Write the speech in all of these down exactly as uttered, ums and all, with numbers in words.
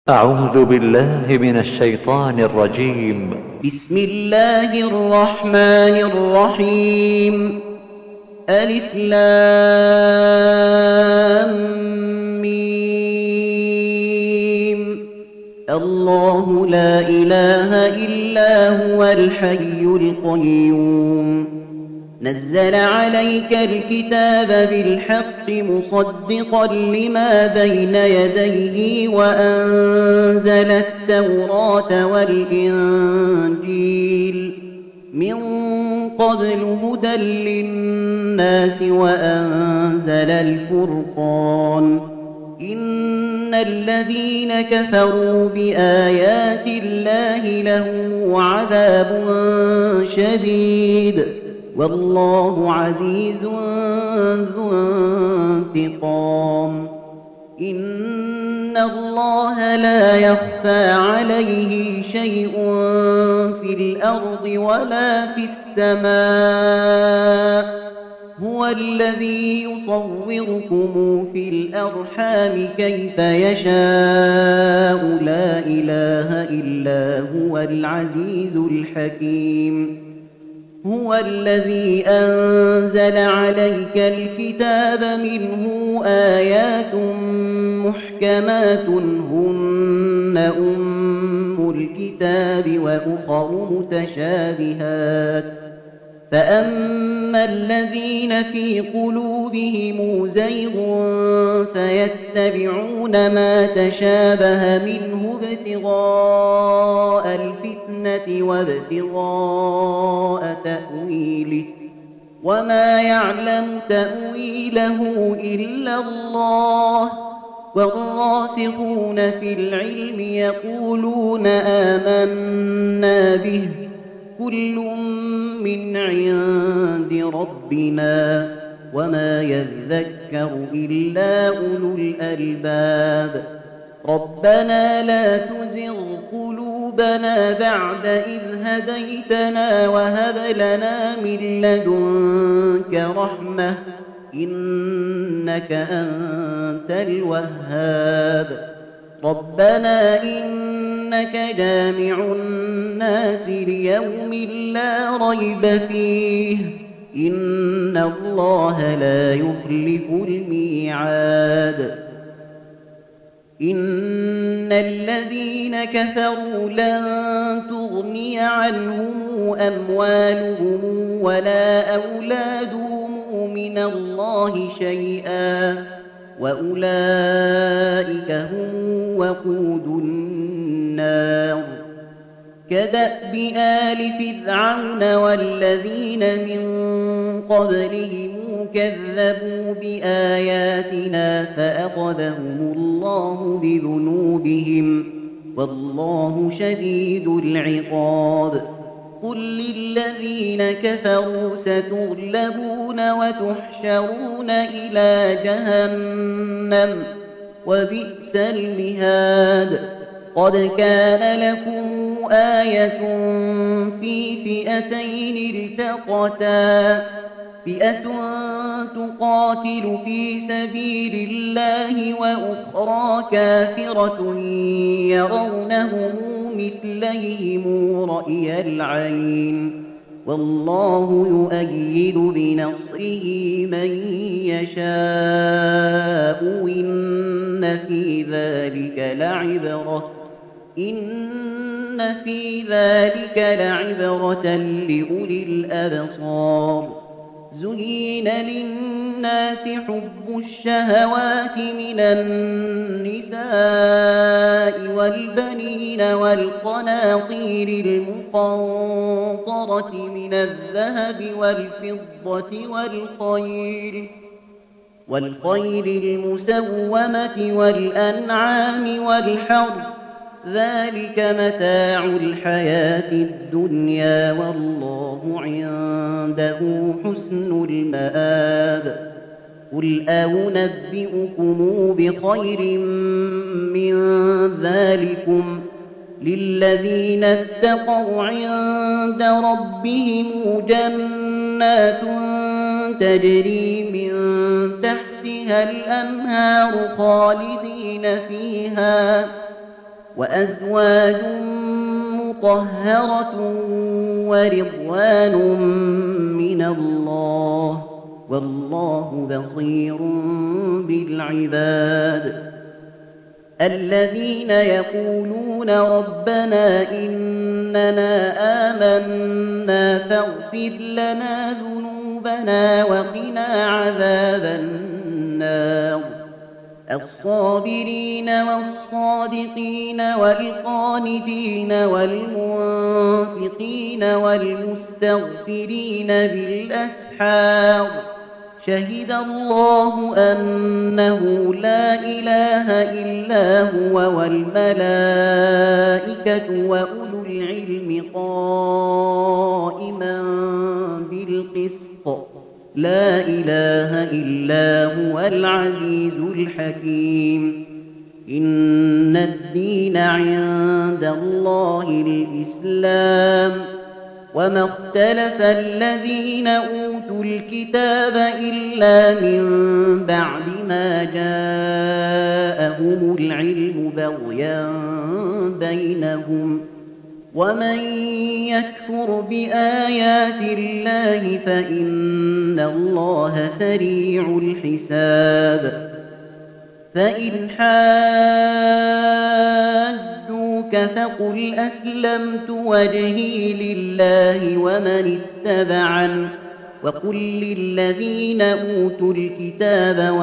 أعوذ بالله من الشيطان الرجيم. بسم الله الرحمن الرحيم. ألف لام ميم. الله لا إله إلا هو الحي القيوم. نزل عليك الكتاب بالحق مصدقا لما بين يديه وأنزل التوراة والإنجيل من قبل هدى للناس وأنزل الفرقان. إن الذين كفروا بآيات الله لهم عذاب شديد والله عزيز ذو انتقام. إن الله لا يخفى عليه شيء في الأرض ولا في السماء. هو الذي يصوركم في الأرحام كيف يشاء لا إله إلا هو العزيز الحكيم. هو الذي أنزل عليك الكتاب منه آيات محكمات هن أم الكتاب وأخر متشابهات. فأما الذين في قلوبهم زيغ فيتبعون ما تشابه منه ابتغاء الفتنة وابتغاء تأويله وما يعلم تأويله إلا الله. والراسخون في العلم يقولون آمنا به كل من عند ربنا وما يذكر إلا أولو الألباب. ربنا لا تزغ قلوبنا بعد إذ هديتنا وهب لنا من لدنك رحمة إنك أنت الوهاب. ربنا إنك جامع الناس ليوم لا ريب فيه إن الله لا يخلف الميعاد. إن الذين كفروا لن تغني عنهم أموالهم ولا أولادهم من الله شيئا وأولئك هم وقود النار. كدأب آل فرعون والذين من قبلهم كذبوا بآياتنا فأخذهم الله بذنوبهم والله شديد العقاب. قل للذين كفروا ستغلبون وتحشرون إلى جهنم وبئس المهاد. قد كان لكم آية في فئتين التقتا فئة تقاتل في سبيل الله وأخرى كافرة يرونهم مثليهم رأي العين والله يؤيد بنصره من يشاء. إن في ذلك لعبرة إن في ذلك لعبرة لأولي الأبصار. زين للناس حب الشهوات من النساء والبنين والقناطير المقنطرة من الذهب والفضة والخيل والخيل المسومة والأنعام والحرث ذلك متاع الحياة الدنيا والله عنده حسن المآب. قل أنبئكم بخير من ذلكم للذين اتقوا عند ربهم جنات تجري من تحتها الأنهار خالدين فيها وأزواج مطهرة ورضوان من الله والله بصير بالعباد. الذين يقولون ربنا إننا آمنا فاغفر لنا ذنوبنا وقنا عذاب النار. الصابرين والصادقين والقانتين والمنفقين والمستغفرين بالأسحار. شهد الله أنه لا إله إلا هو والملائكة وأولو العلم قائما بالقسط لا إله إلا هو العزيز الحكيم. إن الدين عند الله الإسلام وما اختلف الذين أوتوا الكتاب إلا من بعد ما جاءهم العلم بغيا بينهم. ومن يكفر بآيات الله فإن الله سريع الحساب. فإن حاجوك فقل أسلمت وجهي لله ومن اتبعن وقل للذين أوتوا الكتاب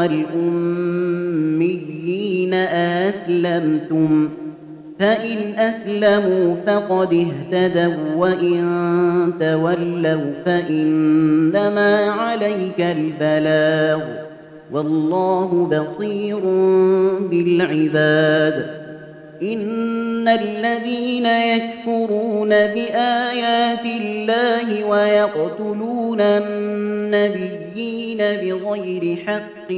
والأميين أسلمتم فإن أسلموا فقد اهتدوا وإن تولوا فإنما عليك البلاغ والله بصير بالعباد. إن الذين يكفرون بآيات الله ويقتلون النبيين بغير حق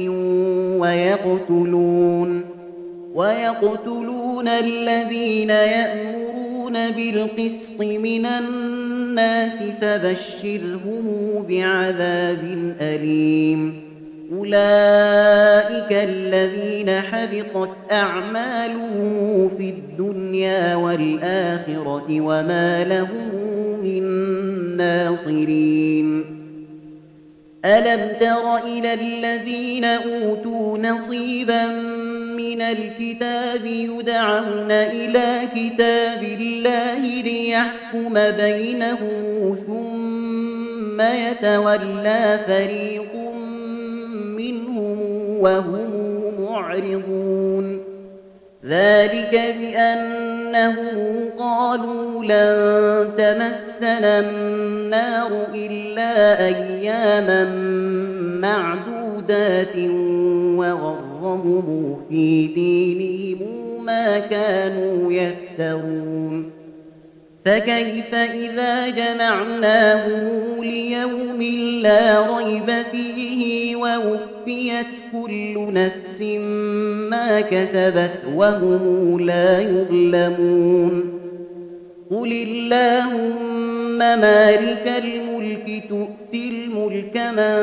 ويقتلون ويقتلون الذين يأمرون بالقسط من الناس فبشرهم بعذاب أليم. أولئك الذين حبطت أعمالهم في الدنيا والآخرة وما لهم من ناصرين. ألم تر إلى الذين أوتوا نصيبا من الكتاب يدعون إلى كتاب الله ليحكم بينهم ثم يتولى فريق منهم وهم معرضون. ذلك بأنهم قالوا لن تمسنا النار إلا أياما معدودات وغرهم في دينهم ما كانوا يفترون. فكيف إذا جمعناهم ليوم لا ريب فيه ووفيت كل نفس ما كسبت وهم لا يظلمون. قل اللهم مالك الملك تؤتي الملك من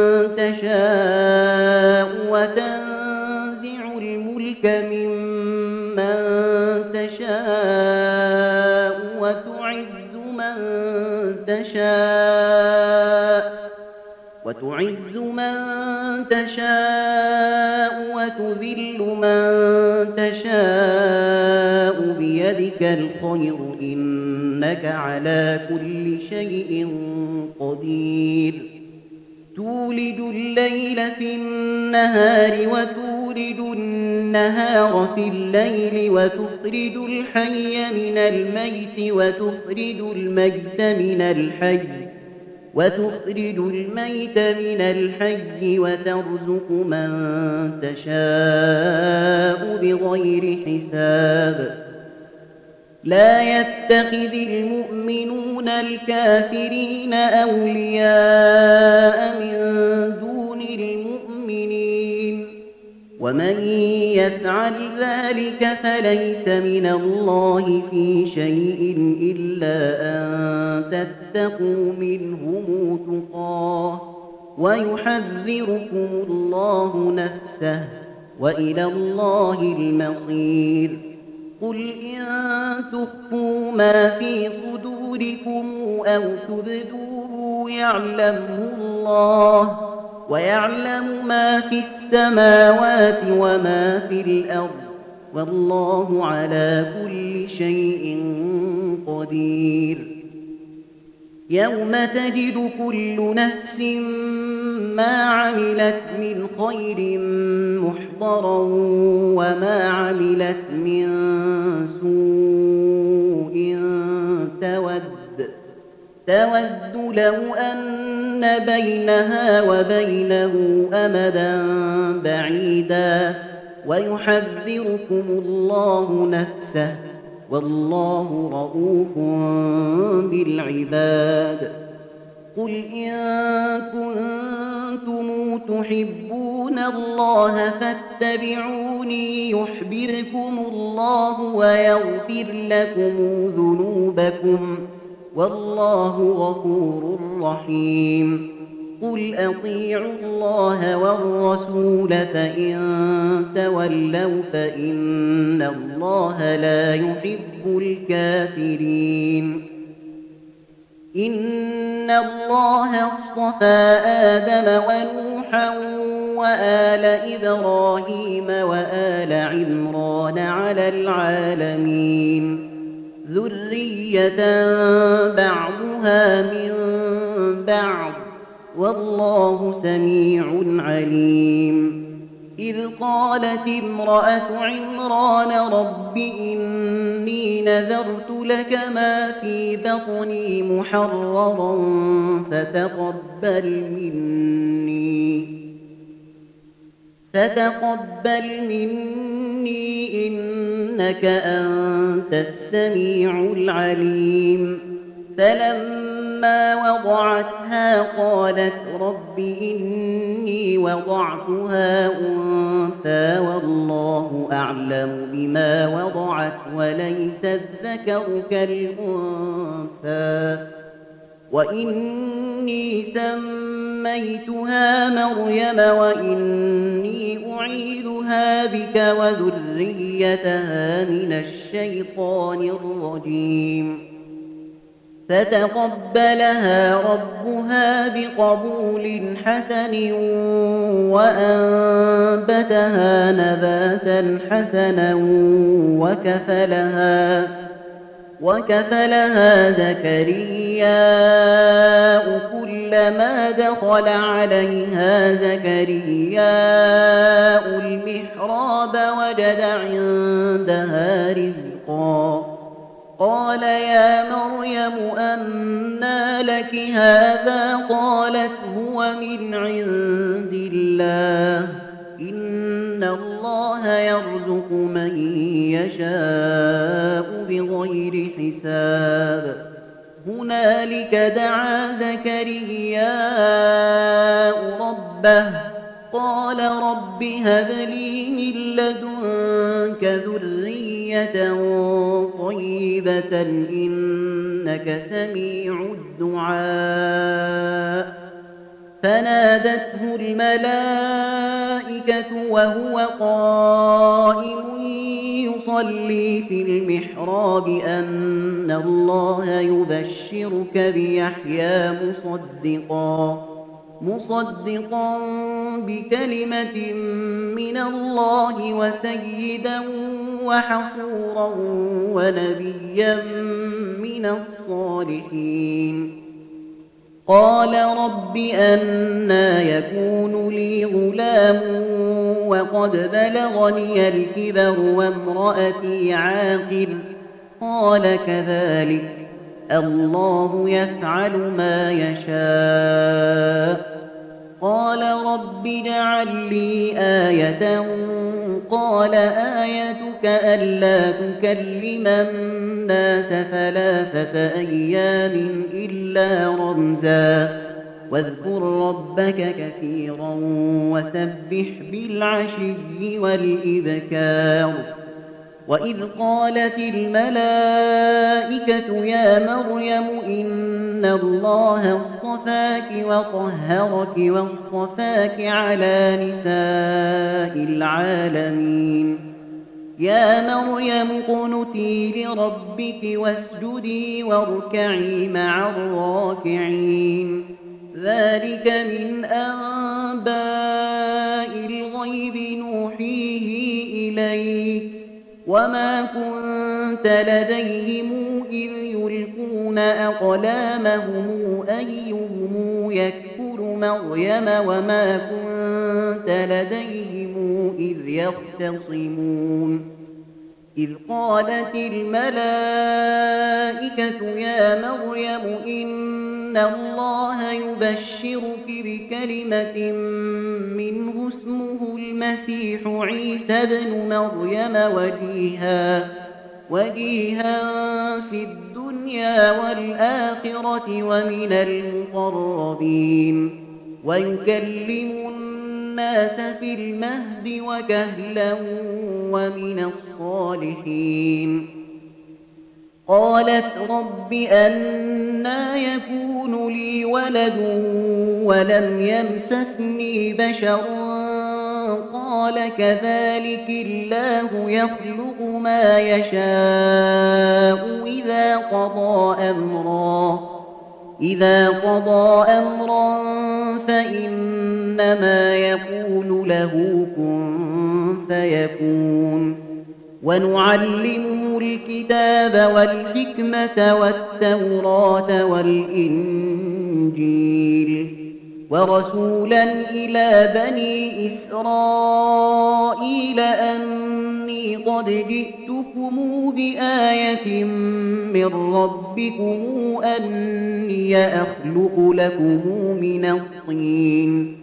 تشاء وتنزع الملك ممن تشاء وتعز من تشاء وتعز من تشاء وتذل من تشاء بيدك الخير إنك على كل شيء قدير. تولج الليل في النهار وتولج النهار في الليل وتخرج الحي من الميت وتخرج الميت من الحي وتخرج الميت من الحي وترزق من تشاء بغير حساب. لا يتخذ المؤمنون الكافرين أولياء من دون المؤمنين ومن يفعل ذلك فليس من الله في شيء إلا أن تتقوا منهم تقاه ويحذركم الله نفسه وإلى الله المصير. قل إن تخفوا ما في صدوركم أو تبدوه يعلمه الله، ويعلم ما في السماوات وما في الأرض، والله على كل شيء قدير. يوم تجد كل نفس ما عملت من خير محضرا وما عملت من سوء تود تود لو أن بينها وبينه أمدا بعيدا، ويحذركم الله نفسه، والله رءوف بالعباد. قل إن كنتم تحبون الله فاتبعوني يحببكم الله ويغفر لكم ذنوبكم، والله غفور رحيم. قل أطيعوا الله والرسول فإن تولوا فإن الله لا يحب الكافرين. إن الله اصطفى آدم ونوحا وآل إبراهيم وآل عمران على العالمين ذرية بعضها من بعض، والله سميع عليم. إذ قالت امرأة عمران رب إني نذرت لك ما في بطني محررا فتقبل مني فتقبل مني إنك أنت السميع العليم. فلما وضعتها قالت رب إني وضعتها أنثى والله أعلم بما وضعت وليس الذكر كالأنثى، وإني سميتها مريم وإني أعيذها بك وذريتها من الشيطان الرجيم. فتقبلها ربها بقبول حسن وأنبتها نباتا حسنا وكفلها وكفلها زكرياء كلما دخل عليها زكرياء المحراب وجد عندها رزقا. قال يا مريم أنى لك هذا؟ قالت هو من عند الله، إن الله يرزق من يشاء بغير حساب. هنالك دعا زكرياء ربه قال رب هب لي من لدنك ذرية طيبة إنك سميع الدعاء. فنادته الملائكة وهو قائم يصلي في المحراب أن الله يبشرك بيحيى مصدقا مصدقا بكلمة من الله وسيدا وحصورا ونبيا من الصالحين. قال رب أنى يكون لي غلام وقد بلغني الكبر وامرأتي عاقر؟ قال كذلك الله يفعل ما يشاء. قال رب اجعل لي آية. قال آيتك ألا تكلم الناس ثلاثة أيام إلا رمزا واذكر ربك كثيرا وسبح بالعشي والإبكار. وإذ قالت الملائكة يا مريم إن الله اصطفاك وطهرك واصطفاك على نساء العالمين يا مريم اقنتي لربك واسجدي واركعي مع الراكعين ذلك من أنباء الغيب نوحيه إليك وما كنت لديهم إذ يلقون أقلامهم أيهم يكفر مريم وما كنت لديهم إذ يختصمون إذ قالت الملائكة يا مريم إن الله يبشرك بكلمة منه اسمه المسيح عيسى ابن مريم وجيها وجيها في الدنيا والآخرة ومن المقربين ويكلم الناس في المهد وكهلا ومن الصالحين قالت رب أنى يكون لي ولد ولم يمسسني بشر قال كذلك الله يخلق ما يشاء إذا قضى أمرا إذا قضى أمرا فإنما يقول له كن فيكون ونعلمه الكتاب والحكمة والتوراة والإنجيل ورسولا إلى بني إسرائيل أني قد جئتكم بآية من ربكم أني أخلق لكم من الطين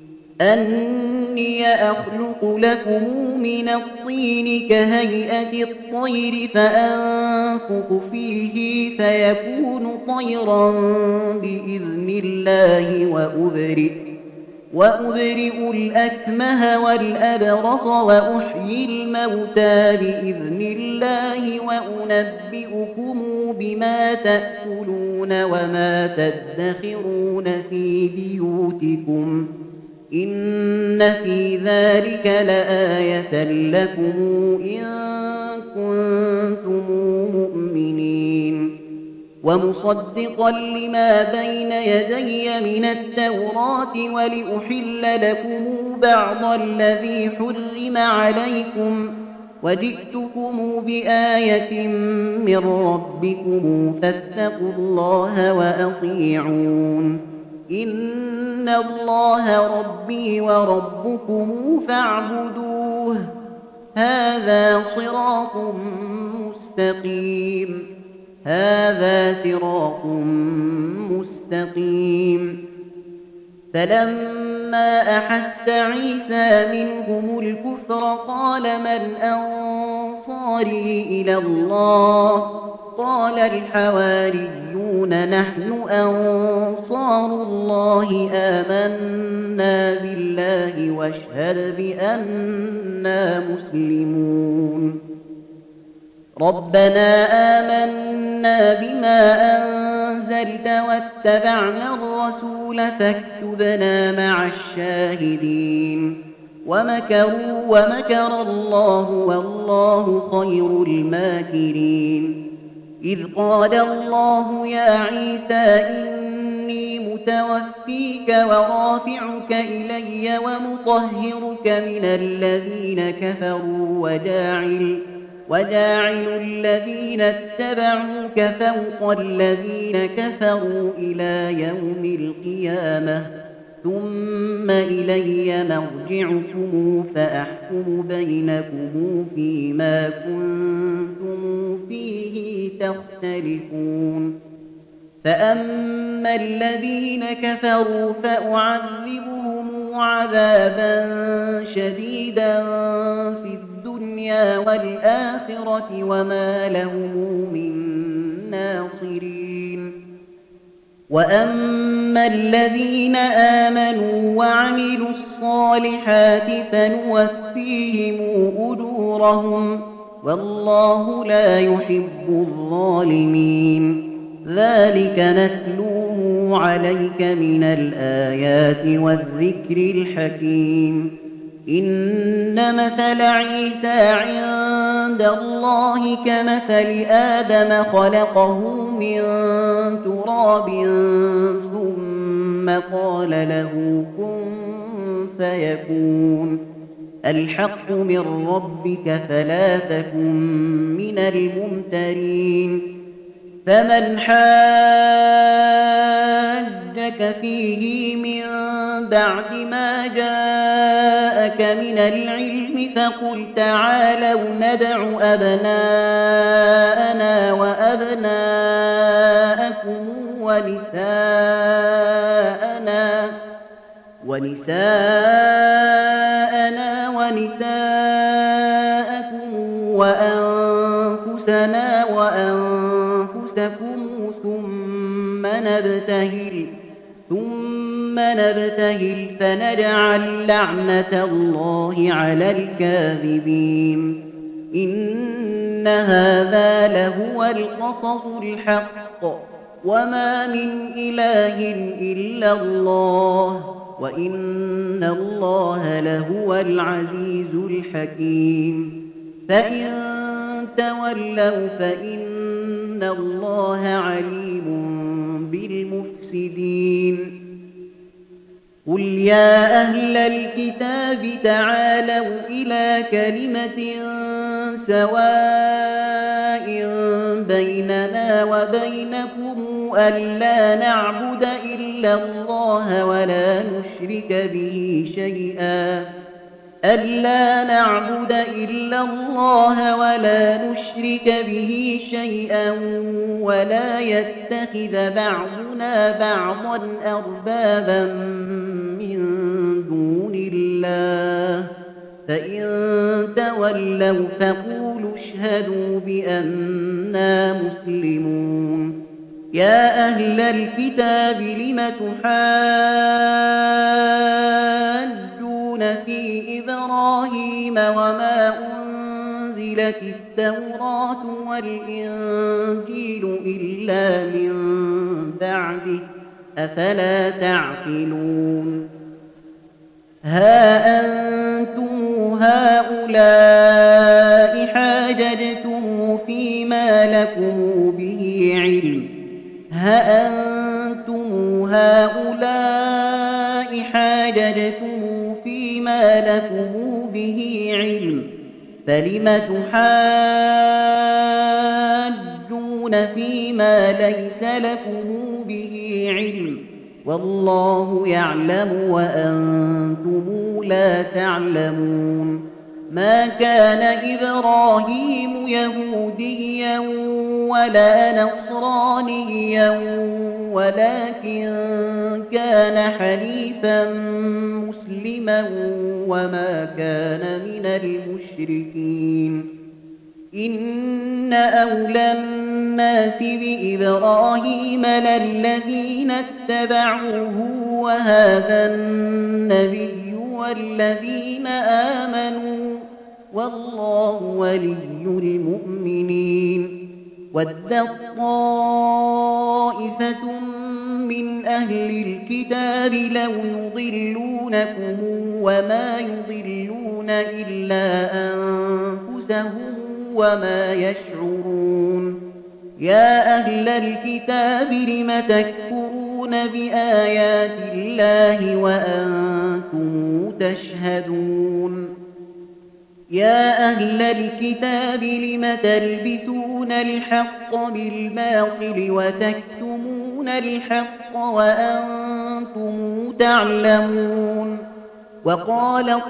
أني أخلق لكم من الطين كهيئة الطير فأنفخ فيه فيكون طيرا بإذن الله وأبرئ وأبرئ الأكمه والأبرص وأحيي الموتى بإذن الله وأنبئكم بما تأكلون وما تدخرون في بيوتكم إن في ذلك لآية لكم إن كنتم مؤمنين ومصدقا لما بين يدي من التوراة ولأحل لكم بعض الذي حرم عليكم وجئتكم بآية من ربكم فاتقوا الله وأطيعون إن الله ربي وربكم فاعبدوه هذا صراط مستقيم هذا صراط مستقيم فلما أحس عيسى منهم الكفر قال من أنصاري إلى الله قال الحواريون نحن أنصار الله آمنا بالله واشهد بأننا مسلمون ربنا آمنا بما أنزلت واتبعنا الرسول فاكتبنا مع الشاهدين ومكروا ومكر الله والله خير الماكرين إذ قال الله يا عيسى إني متوفيك ورافعك إلي ومطهرك من الذين كفروا وجاعل وجاعل الذين اتبعوك فوق الذين كفروا إلى يوم القيامة ثم إلي مرجعكم فأحكم بينكم فيما كنتم فيه تختلفون فأما الذين كفروا فأعذبهم عذابا شديدا في الدنيا والآخرة وما لهم من ناصرين وأما الذين آمنوا وعملوا الصالحات فنوفيهم أجورهم والله لا يحب الظالمين ذلك نتلوه عليك من الآيات والذكر الحكيم إن مثل عيسى عند الله كمثل آدم خلقه من تراب ثم قال له كن فيكون الحق من ربك فلا تكن من الممترين فمن حاجك فيه من بعد ما جاءك من العلم فقل تعالوا ندع أبناءنا وأبناءكم ونساءنا ونساءنا ونساءكم وأنفسنا وأنفسكم ثم نبتهل ثم نبتهل فنجعل لعنة الله على الكاذبين إن هذا لهو القصص الحق وما من إله إلا الله وإن الله لهو العزيز الحكيم فإن تولوا فإن الله عليم بالمفسدين قل يا أهل الكتاب تعالوا إلى كلمة سواء بيننا وبينكم ألا نعبد إلا الله ولا نشرك به شيئا ألا نعبد إلا الله ولا نشرك به شيئا ولا يتخذ بعضنا بعضا أربابا من دون الله فإن تولوا فقولوا اشهدوا بأننا مسلمون يا أهل الكتاب لم تحاجون في إبراهيم وما أنزلت التوراة والإنجيل إلا من بعده أفلا تعقلون ها أنتم هؤلاء حاججتم فيما لكم به علم ها أنتم هؤلاء حاججتم فيما لكم به علم فلم تحاجون فيما ليس لكم به علم والله يعلم وأنتم لا تعلمون ما كان إبراهيم يهوديا ولا نصرانيا ولكن كان حنيفا مسلما وما كان من المشركين إن أولى الناس بإبراهيم للذين اتبعوه وهذا النبي والذين آمنوا والله ولي المؤمنين ودت طائفة من أهل الكتاب لو يضلونكم وما يضلون إلا أنفسهم وما يشعرون يا أهل الكتاب لم تكفرون بآيات الله وأنتم تشهدون يا أهل الكتاب لم تلبسون الحق بالباطل وتكتمون الحق وأنتم تعلمون وقالت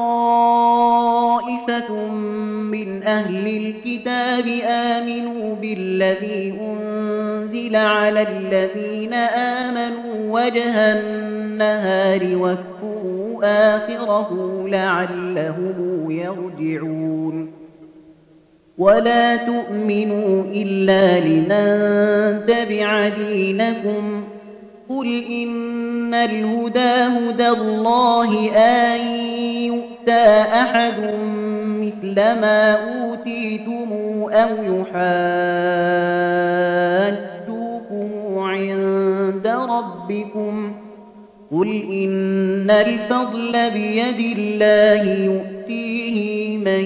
طائفة من أهل الكتاب آمنوا بالذي أنزل على الذين آمنوا وجه النهار واكفروا آخره لعلهم يرجعون ولا تؤمنوا إلا لمن تبع دينكم قل إن الهدى هدى الله أن يؤتى أحد مثل ما أوتيتم أو يحاجوكم عند ربكم قل إن الفضل بيد الله يؤتيه من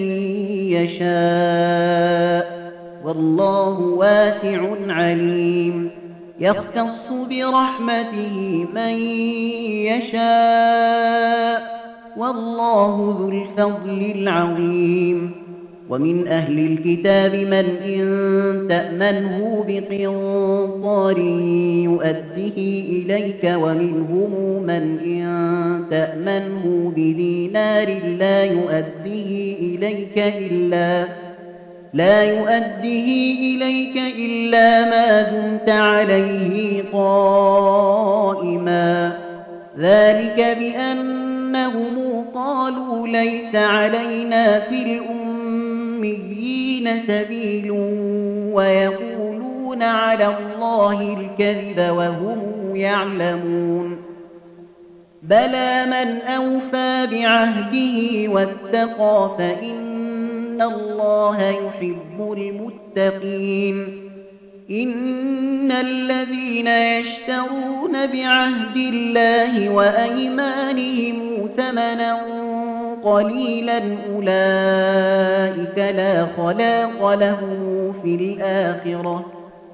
يشاء والله واسع عليم يختص برحمته من يشاء والله ذو الفضل العظيم ومن أهل الكتاب من إن تأمنه بقنطار يؤده إليك ومنهم من إن تأمنه بدينار لا يؤده إليك إلا لا يؤده إليك إلا ما دمت عليه قائما ذلك بأنهم قالوا ليس علينا في الأميين سبيل ويقولون على الله الكذب وهم يعلمون بلى من أوفى بعهده واتقى فإن الله يحب المتقين إن الذين يشترون بعهد الله وأيمانهم ثمنا قليلا أولئك لا خلاق لهم في الآخرة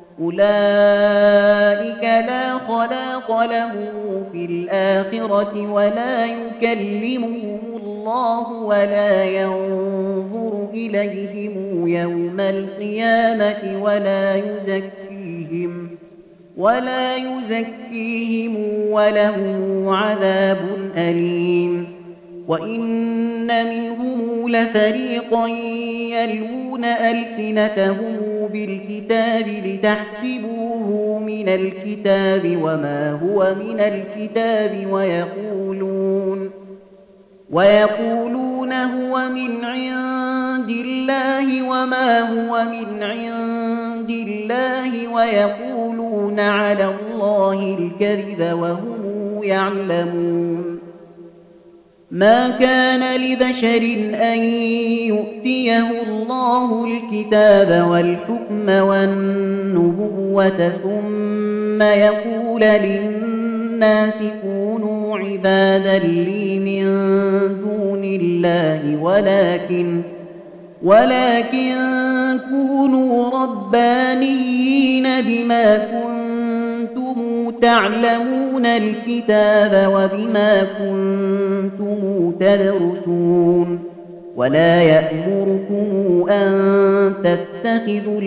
أولئك لا خلاق لهم في الآخرة ولا يكلمهم الله ولا ينظر إليهم يوم القيامة ولا يزكيهم ولا يزكيهم ولهم عذاب أليم وإن منهم لفريقا يلوون ألسنتهم بالكتاب لتحسبوه من الكتاب وما هو من الكتاب ويقولون ويقولون هو من عند الله وما هو من عند الله ويقولون على الله الكذب وهم يعلمون ما كان لبشر أن يؤتيه الله الكتاب والحكم والنبوة ثم يقول للناس كونوا عبادا لي من دون الله ولكن ولكن كونوا ربانيين بما كنتم تعلمون الكتاب وبما كنتم تدرسون ولا يأمركم أن تتخذوا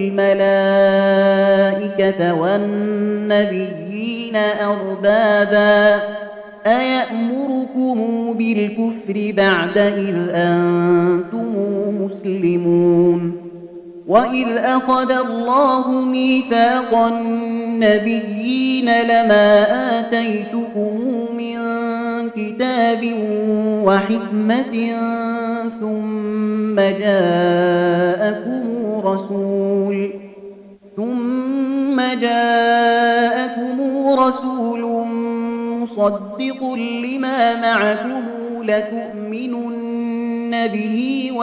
الملائكة والنبيين أربابا أيأمركم بالكفر بعد إذ أنتم مسلمون وإذ أخذ الله ميثاق النبيين لما آتيتكم من كتاب وحكمة ثم جاءكم رسول ثم جاءكم رسول مصدق لما معكم لتؤمنن به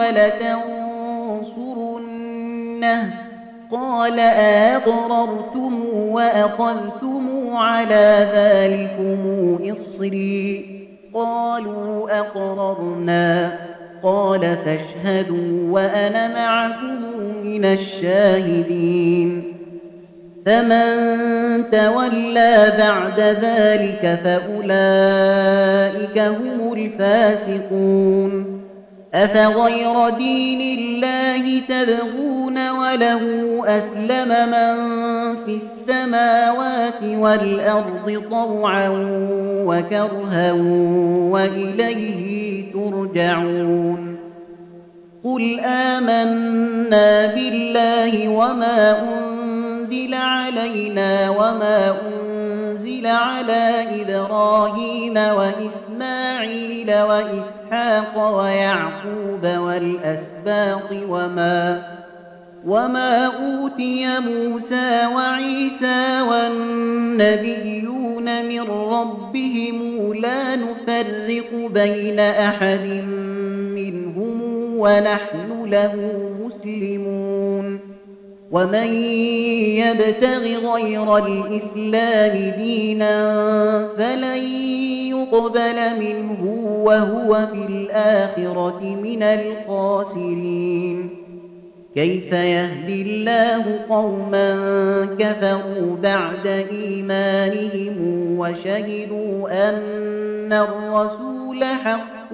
ولتنصرنه قال أقررتم وأخذتم على ذلكم إصري قالوا أقررنا قال فاشهدوا وأنا معكم من الشاهدين فمن تولى بعد ذلك فأولئك هم الفاسقون أفغير دين الله تبغون وله أسلم من في السماوات والأرض طوعا وكرها وإليه ترجعون قل آمنا بالله وما أنزل علينا وما أنزل على إبراهيم وإسماعيل وإسحاق ويعقوب والأسباط وما وما أوتي موسى وعيسى والنبيون من ربهم لا نفرق بين أحد منهم ونحن له مسلمون ومن يبتغ غير الإسلام دينا فلن يقبل منه وهو في الآخرة من الخاسرين. كيف يهدي الله قوما كفروا بعد إيمانهم وشهدوا أن الرسول حق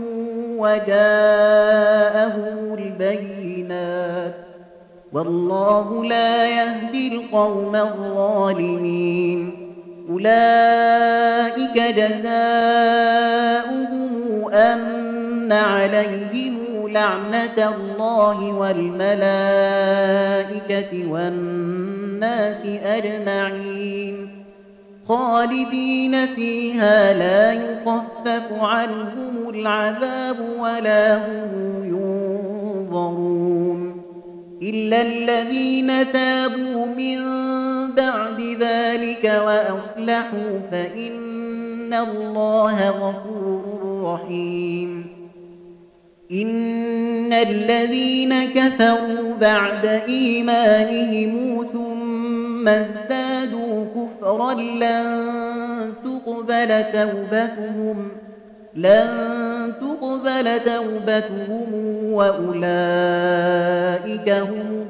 وجاءهم البينات والله لا يهدي القوم الظالمين. أولئك جزاؤهم أن عليهم لعنة الله والملائكة والناس أجمعين خالدين فيها لا يخفف عنهم العذاب ولا هم ينظرون إلا الذين تابوا من بعد ذلك وأصلحوا فإن الله غفور رحيم. إن الذين كفروا بعد إيمانهم ثم ازدادوا كفرا لن تقبل توبتهم لن تقبل توبتهم وأولئك هم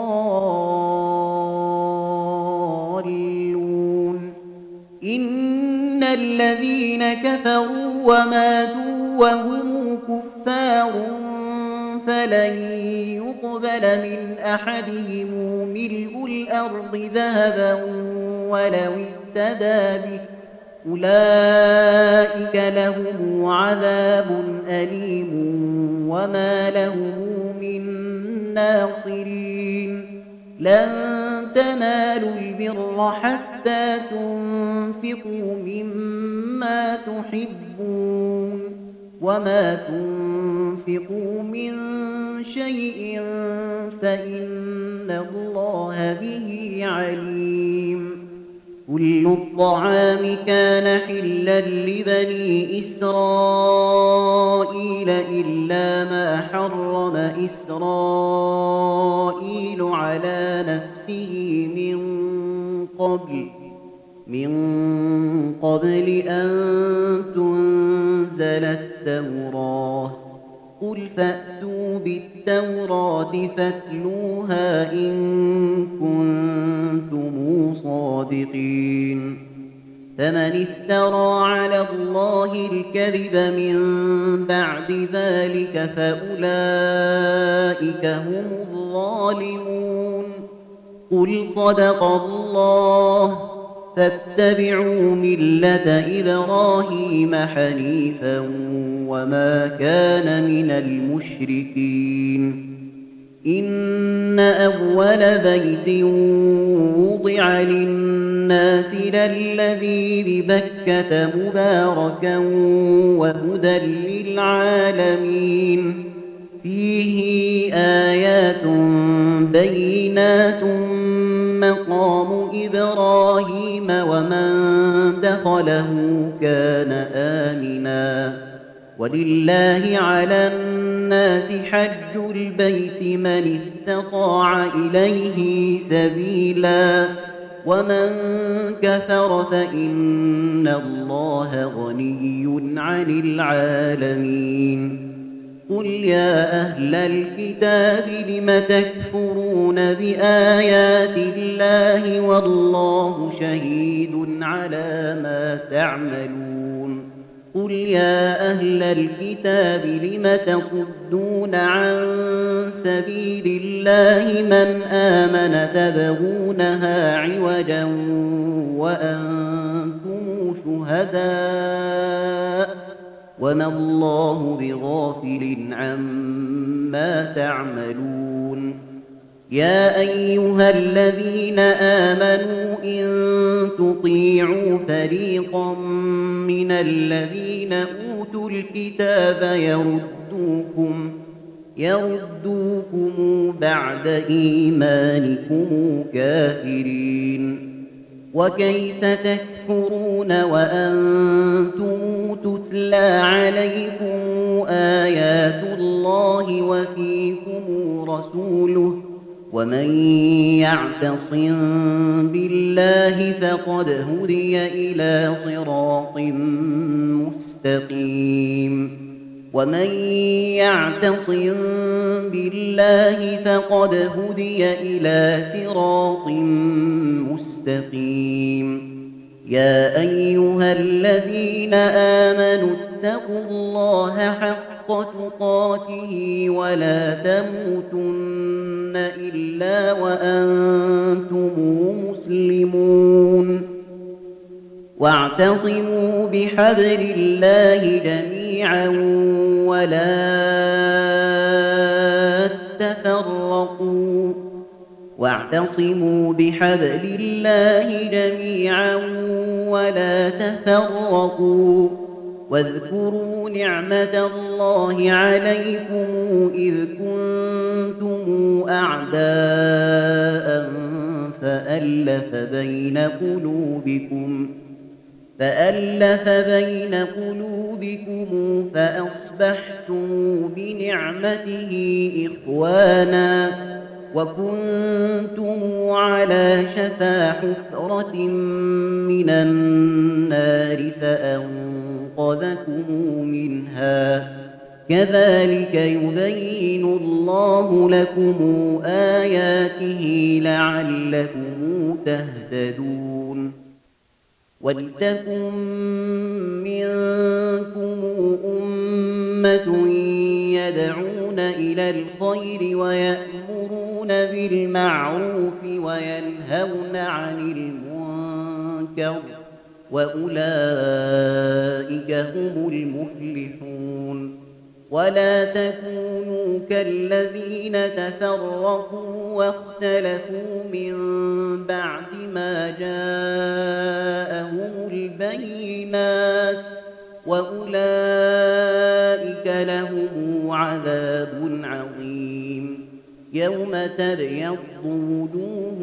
الضالون. إن الذين كفروا وماتوا وهم كفار فلن يقبل من أحدهم ملء الأرض ذهبا ولو افتدى به أولئك لهم عذاب أليم وما لهم من ناصرين. لن تنالوا البر حتى تنفقوا مما تحبون وما تنفقوا من شيء فإن الله به عليم. كل الطعام كان حلا لبني إسرائيل إلا ما حرم إسرائيل على نفسه من قبل من قبل أن تنزل التوراة. قل فأتوا بالتوراة فاتلوها إن كنتم صادقين. فمن افترى على الله الكذب من بعد ذلك فأولئك هم الظالمون. قل صدق الله فاتبعوا ملة إبراهيم حنيفا وما كان من المشركين. إن أول بيت وضع للناس للذي ببكة مباركا وهدى للعالمين فيه آيات بينات مقام إبراهيم ومن دخله كان آمنا ولله على الناس حج البيت من استطاع إليه سبيلا ومن كفر فإن الله غني عن العالمين. قل يا أهل الكتاب لم تكفرون بآيات الله والله شهيد على ما تعملون. قل يا أهل الكتاب لم تصدون عن سبيل الله من آمن تبغونها عوجا وأنتم شهداء وما الله بغافل عما تعملون. يا أيها الذين آمنوا إن تطيعوا فريقا من الذين أوتوا الكتاب يردوكم يردوكم بعد إيمانكم كافرين. وكيف تكفرون وأنتم تتلى عليكم آيات الله وفيكم رسوله ومن يعتصم بالله فقد هدي إلى صراط مستقيم ومن يعتصم بالله فقد هدي إلى صراط مستقيم يا أيها الذين آمنوا اتقوا الله حق تقاته ولا تموتن إلا وأنتم مسلمون واعتصموا بحبل الله جميعا ولا تفرقوا واعتصموا بحبل الله جميعا ولا تفرقوا واذكروا نعمة الله عليكم إذ كنتم أعداء فألف بين قلوبكم فألف بين قلوبكم فأصبحتم بنعمته إخوانا وكنتم على شفا حفرة من النار فأنقذكم منها كذلك يبين الله لكم آياته لعلكم تهتدون ولتكن منكم أمة يدعون إلى الخير ويأمرون بالمعروف وينهون عن المنكر وأولئك هم المفلحون ولا تكونوا كالذين تفرقوا واختلفوا من بعد ما جاءهم البينات وأولئك لهم عذاب عظيم يوم تبيض وجوه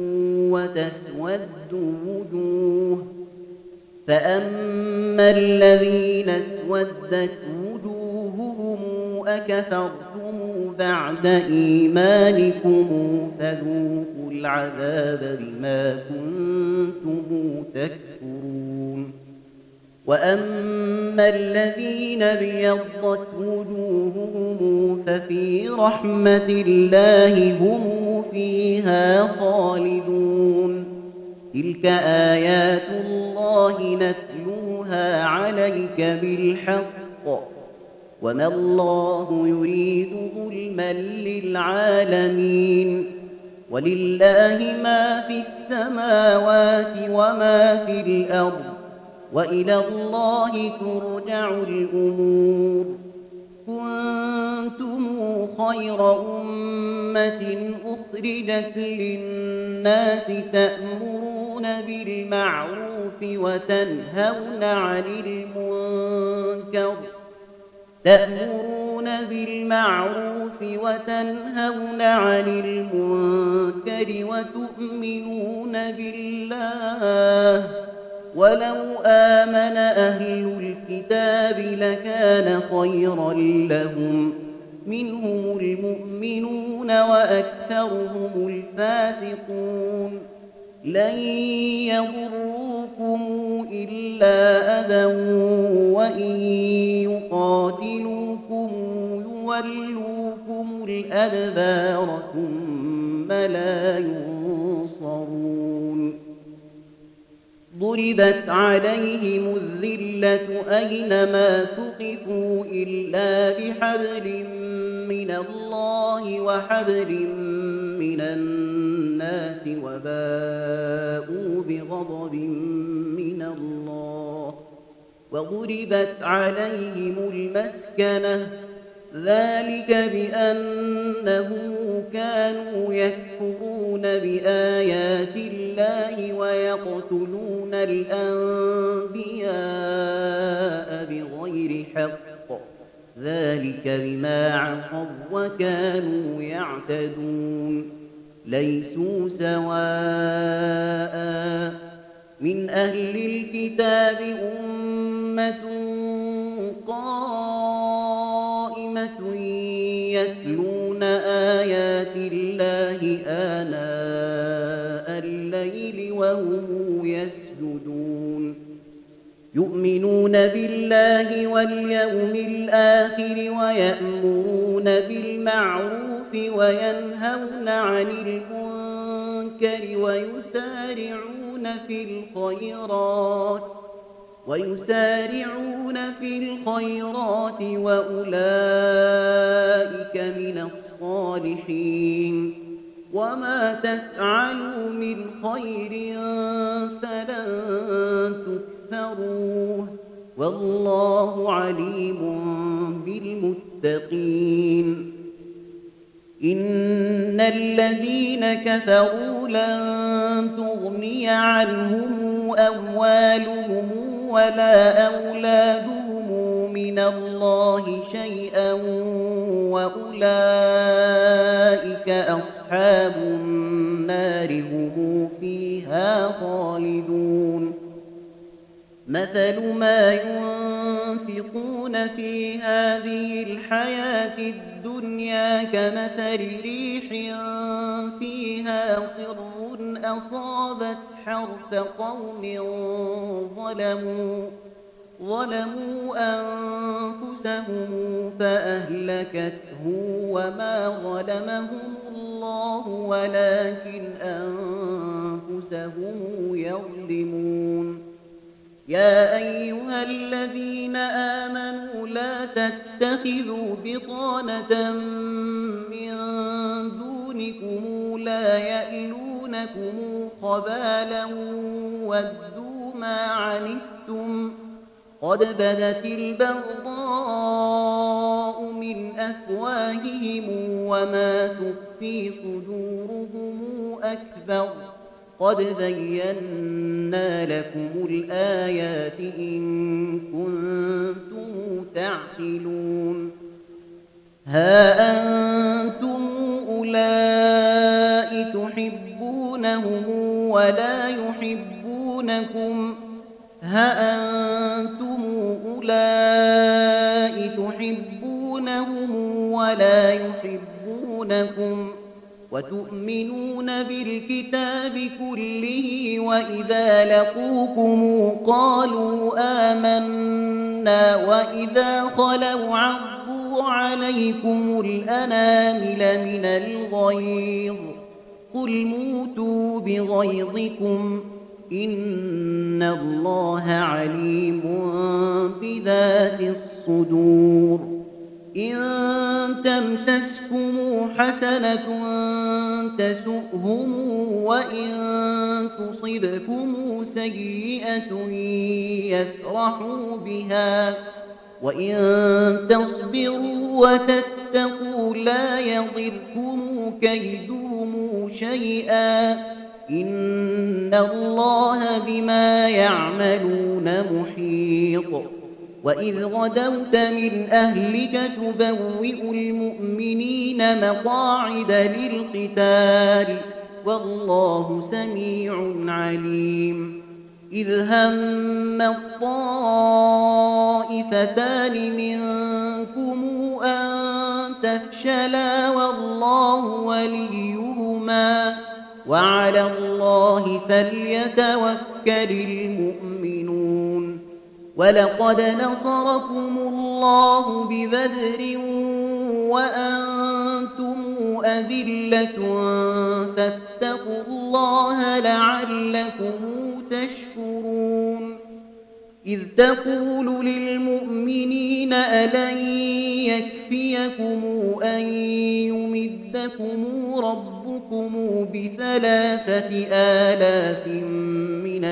وتسود وجوه فأما الذين اسودت وجوههم أكفرتم بعد إيمانكم فذوقوا العذاب بما كنتم تكفرون وأما الذين ابيضت وجوههم ففي رحمة الله هم فيها خالدون تلك آيات الله نتلوها عليك بالحق وما الله يريد ظلما للعالمين ولله ما في السماوات وما في الأرض وإلى الله ترجع الأمور كنتم خير أمة أخرجت للناس تأمرون بالمعروف وتنهون عن المنكر تأمرون بالمعروف وتنهون عن المنكر وتؤمنون بالله ولو آمن أهل الكتاب لكان خيرا لهم منهم المؤمنون وأكثرهم الفاسقون لن يضروكم إلا أذى وإن يقاتلوكم يولوكم الأدبار ثم لا ينصرون ضربت عليهم الذلة أينما ثقفوا إلا بحبل من الله وحبل من الناس وباءوا بغضب من الله وضربت عليهم المسكنة ذلك بأنهم كانوا يكفرون بآيات الله ويقتلون الأنبياء بغير حق ذلك بما عصوا وكانوا يعتدون ليسوا سواء من أهل الكتاب أمة قائمة يتلون آيات الله الليل وهم يسجدون يؤمنون بالله واليوم الآخر ويأمرون بالمعروف وينهون عن المنكر ويسارعون في الخيرات ويسارعون في الخيرات وأولئك من الصالحين وما تفعلوا من خير فلن تكفروه والله عليم بالمتقين إن الذين كفروا لن تغني عنهم أموالهم ولا أولادهم من الله شيئا وأولئك أصحاب النار هم فيها خالدون مثل ما ينفقون في هذه الحياة الدنيا كمثل ريح فيها صر أصابت حرث قوم ظلموا ظلموا أنفسهم فأهلكته وما ظلمهم الله ولكن أنفسهم يظلمون يا أيها الذين آمنوا لا تتخذوا بطانة من دونكم لا يألونكم خبالا ودوا ما عنتم قد بدت البغضاء من أفواههم وما تخفي صدورهم أكبر قد بينا لكم الآيات إن كنتم تعقلون ها أنتم أولئك تحبونهم ولا يحبونكم ها أنتم أولئك تحبونهم ولا يحبونكم وتؤمنون بالكتاب كله وإذا لقوكم قالوا آمنا وإذا خلوا عضوا عليكم الأنامل من الغيظ قل موتوا بغيظكم إن الله عليم بذات الصدور إن تمسسكم حسنة تسؤهم وإن تصبكم سيئة يفرحوا بها وإن تصبروا وتتقوا لا يضركم كيدهم شيئا إن الله بما يعملون محيط وإذ غدوت من أهلك تبوئ المؤمنين مقاعد للقتال والله سميع عليم إذ هم الطائفتان منكم أن تفشلا والله وليهما وعلى الله فليتوكل المؤمنون ولقد نصركم الله ببدر وأنتم أذلة فاتقوا الله لعلكم تشكرون إذ تقول للمؤمنين ألن يكفيكم أن يمدكم ربكم بثلاثة آلاف من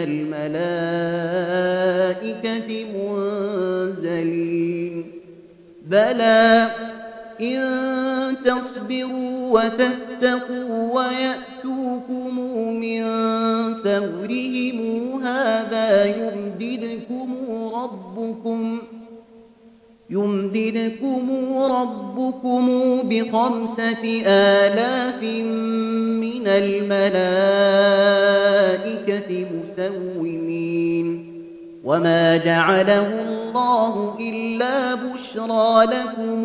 الملائكة منزلين بلى إن تصبروا وتتقوا ويأتوكم من فورهم هذا يمددكم ربكم يمددكم ربكم بخمسة آلاف من الملائكة مسومين وما جعله الله إلا بشرى لكم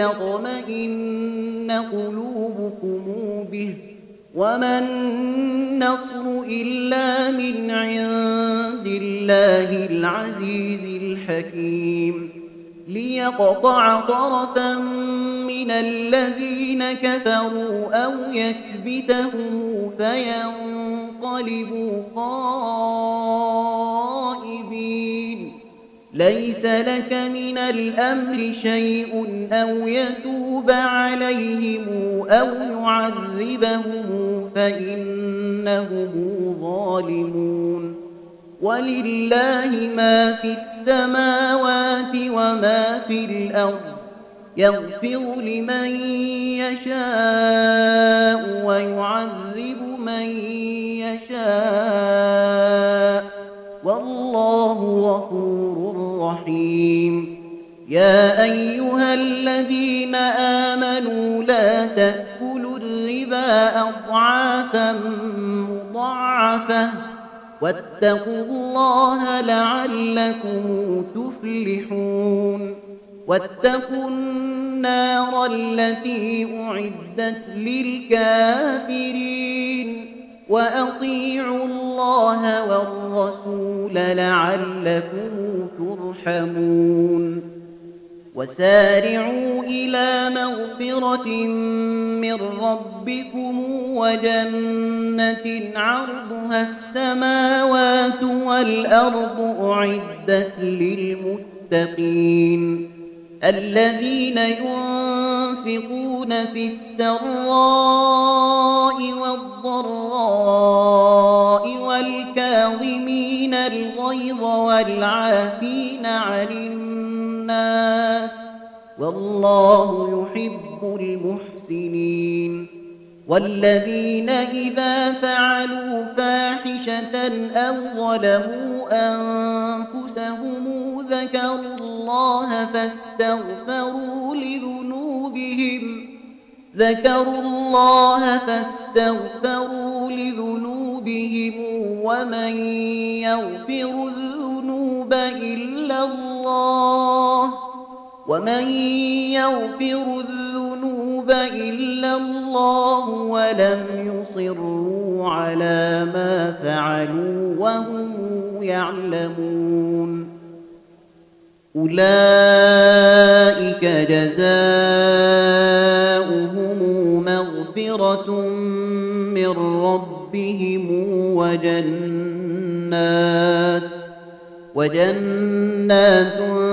ولتطمئن قلوبكم به وما النصر إلا من عند الله العزيز الحكيم ليقطع طرفا من الذين كفروا أو يكبتهم فينقلبوا خائبين ليس لك من الأمر شيء أو يتوب عليهم أو يعذبهم فإنهم ظالمون ولله ما في السماوات وما في الأرض يغفر لمن يشاء ويعذب من يشاء والله غفور رحيم يا أيها الذين آمنوا لا تأكلوا الربا أضعافا مضاعفة واتقوا الله لعلكم تفلحون واتقوا النار التي أعدت للكافرين وأطيعوا الله والرسول لعلكم ترحمون وسارعوا إلى مغفرة من ربكم وجنة عرضها السماوات والأرض أعدت للمتقين الذين ينفقون في السراء والضراء والكاظمين الغيظ والعافين عن الناس والله يحب المحسنين والذين إذا فعلوا فاحشة أو ظلموا أنفسهم ذكروا الله فاستغفروا لذنوبهم ذكروا الله فاستغفروا لذنوبهم ومن يغفر الذنوب إلا الله ومن يغفر الذنوب إلا الله ولم يصروا على ما فعلوا وهم يعلمون أولئك جزاؤهم مغفرة من ربهم وجنات وجنات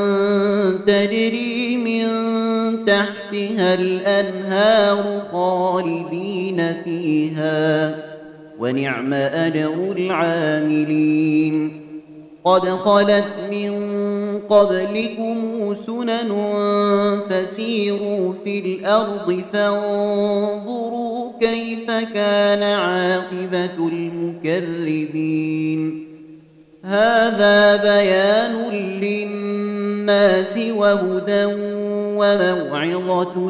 تجري من تحتها الأنهار خالدين فيها ونعم أجر العاملين قد خلت من قبلكم سنن فسيروا في الأرض فانظروا كيف كان عاقبة المكذبين هذا بيان للناس وهدى وموعظة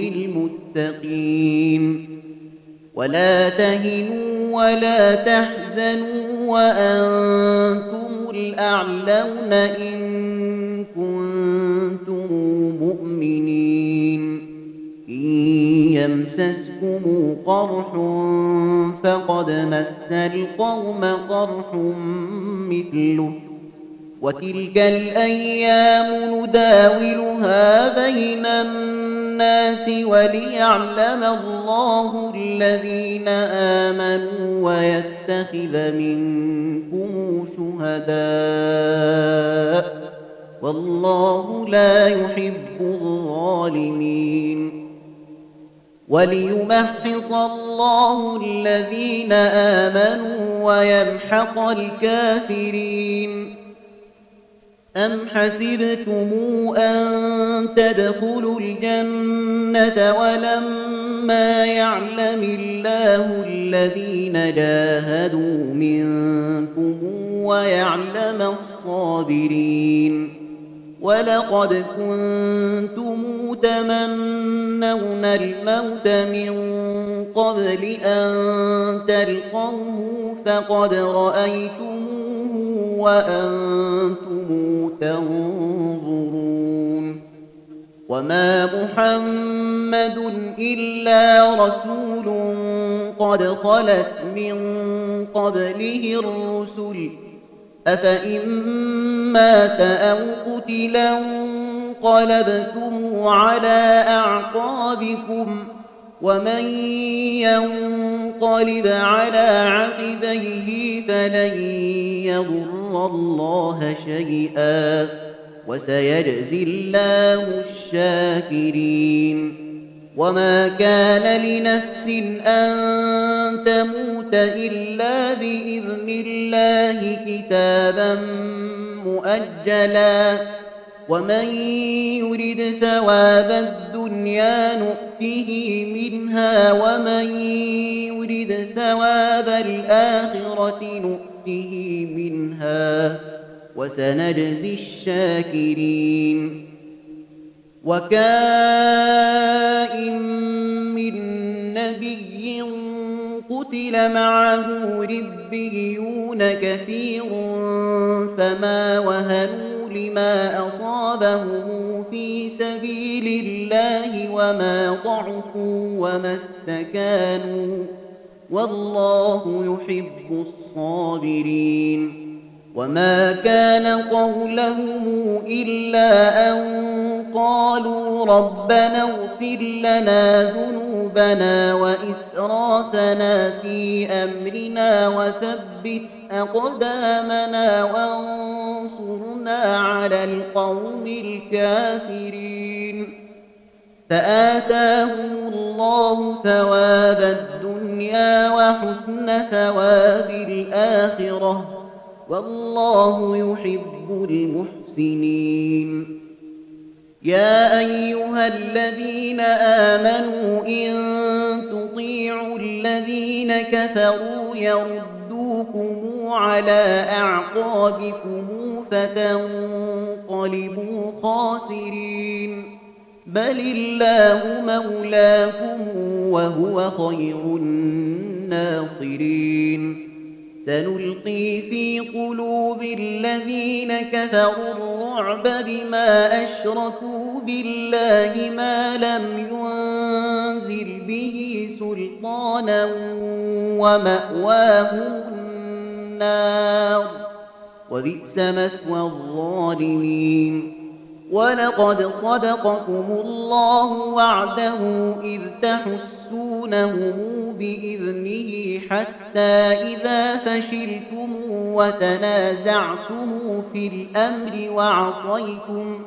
للمتقين ولا تهنوا ولا تحزنوا وأنتم الأعلون إن كنتم مؤمنين إن يمسسكم قرح فقد مس القوم قرح مثله وتلك الأيام نداولها بين الناس وليعلم الله الذين آمنوا ويتخذ منكم شهداء والله لا يحب الظالمين وليمحص الله الذين آمنوا ويمحق الكافرين أم حسبتم أن تدخلوا الجنة ولما يعلم الله الذين جاهدوا منكم ويعلم الصابرين ولقد كنتم تمنون الموت من قبل أن تلقوه فقد رأيتموه وأنتم تنظرون وما محمد إلا رسول قد خلت من قبله الرسل أفإن مات أو قتلا انقلبتم على أعقابكم ومن ينقلب على عقبيه فلن يضر الله شيئا وسيجزي الله الشاكرين وما كان لنفس أن تموت إلا بإذن الله كتابا مؤجلا ومن يرد ثواب الدنيا نؤته منها ومن يرد ثواب الآخرة نؤته منها وسنجزي الشاكرين وكائن من نبي قتل معه ربيون كثير فما وهنوا لما أصابهم في سبيل الله وما ضعفوا وما استكانوا والله يحب الصابرين وما كان قولهم إلا أن قالوا ربنا اغفر لنا ذنوبنا وإسرافنا في أمرنا وثبت أقدامنا وانصرنا على القوم الكافرين فآتاهم الله ثواب الدنيا وحسن ثواب الآخرة والله يحب المحسنين يا أيها الذين آمنوا إن تطيعوا الذين كفروا يردوكم على أعقابكم فتنقلبوا خاسرين بل الله مولاكم وهو خير الناصرين سنلقي في قلوب الذين كفروا الرعب بما أشركوا بالله ما لم ينزل به سلطانا ومأواهم النار وبئس مثوى الظالمين ولقد صدقكم الله وعده إذ تحسونهم بإذنه حتى إذا فشلتم وتنازعتم في الأمر وعصيتم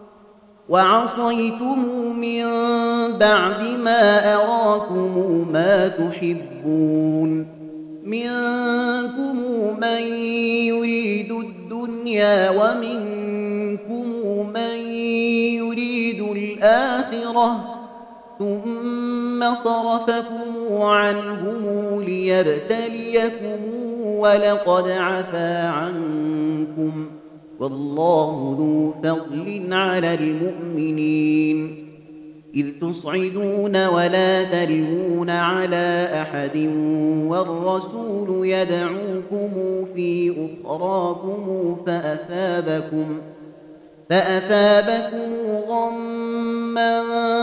وعصيتم من بعد ما أراكم ما تحبون منكم من يريد الدنيا ومنكم من يريد الآخرة ثم صرفكم عنهم ليبتليكم ولقد عفا عنكم والله ذو فضل على المؤمنين إذ تصعدون ولا تلوون على أحد والرسول يدعوكم في أخراكم فأثابكم فأثابكم غما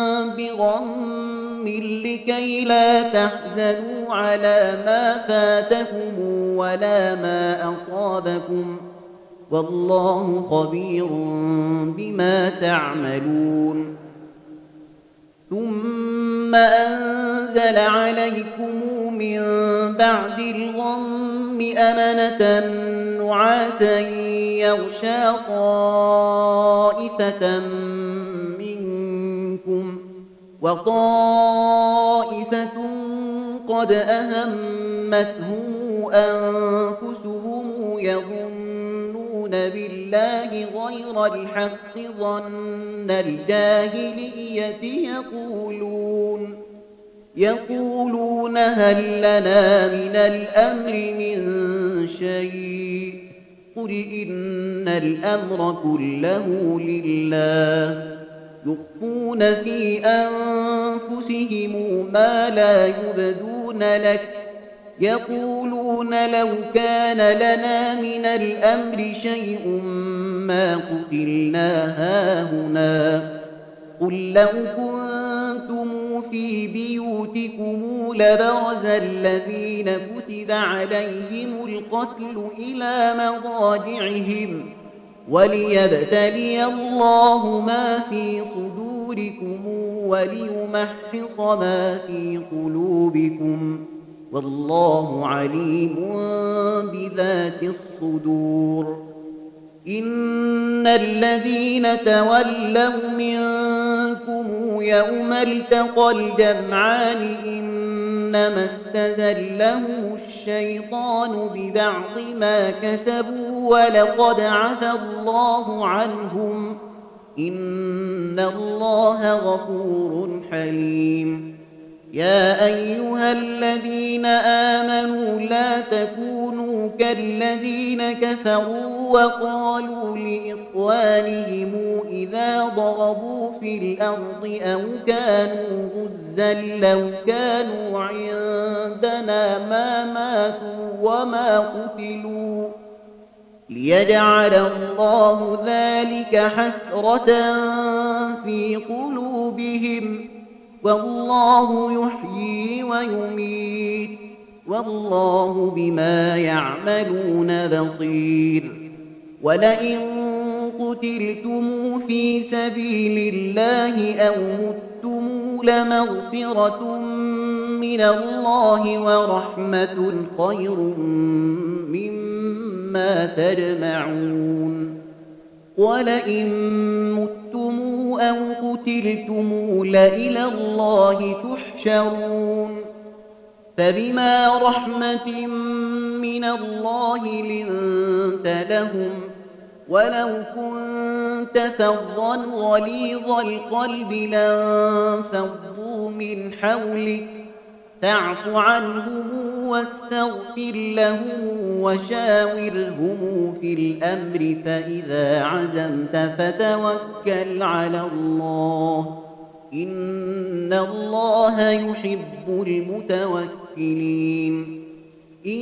بغم لكي لا تحزنوا على ما فاتكم ولا ما أصابكم والله خبير بما تعملون ثم أنزل عليكم من بعد الغم أمنة نعاسا يغشى طائفة منكم وطائفة قد أهمتهم أنفسهم يظنون بالله غير الحق ظن الجاهلية يقولون يقولون هل لنا من الأمر من شيء قل إن الأمر كله لله يخفون في أنفسهم ما لا يبدون لك يقولون لو كان لنا من الأمر شيء ما قتلنا هاهنا قل لو كنتم في بيوتكم لبرز الذين كتب عليهم القتل إلى مضاجعهم وليبتلي الله ما في صدوركم وليمحص ما في قلوبكم والله عليم بذات الصدور. إن الذين تولوا منكم يوم التقى الجمعان إنما استزلهم الشيطان ببعض ما كسبوا ولقد عفى الله عنهم إن الله غفور حليم. يا أيها الذين آمنوا لا تكونوا كالذين كفروا وقالوا لإخوانهم إذا ضربوا في الأرض أو كانوا غزا لو كانوا عندنا ما ماتوا وما قتلوا ليجعل الله ذلك حسرة في قلوبهم والله يحيي ويميت والله بما يعملون بصير. ولئن قتلتم في سبيل الله أو متم لمغفرة من الله ورحمة خير مما تجمعون. ولئن متم أو قتلتم لإلى الله تحشرون. فبما رحمة من الله لنت لهم ولو كنت فظا غليظ القلب لانفضوا من حولك فاعف عنهم واستغفر لهم وشاورهم في الأمر فإذا عزمت فتوكل على الله إن الله يحب المتوكلين. إن